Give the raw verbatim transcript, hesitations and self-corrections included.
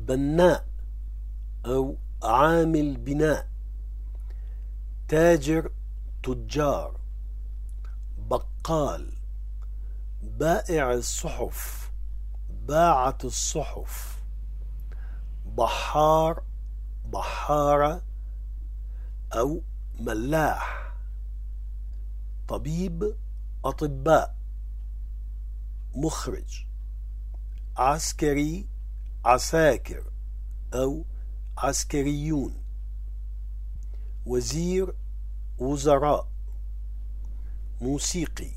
بناء أو عامل بناء. تاجر، تجار. بقال، بائع الصحف، باعة الصحف. بحار، بحارة أو ملاح. طبيب، أطباء. مخرج. عسكري، عساكر أو عسكريون. وزير، وزراء. موسيقي،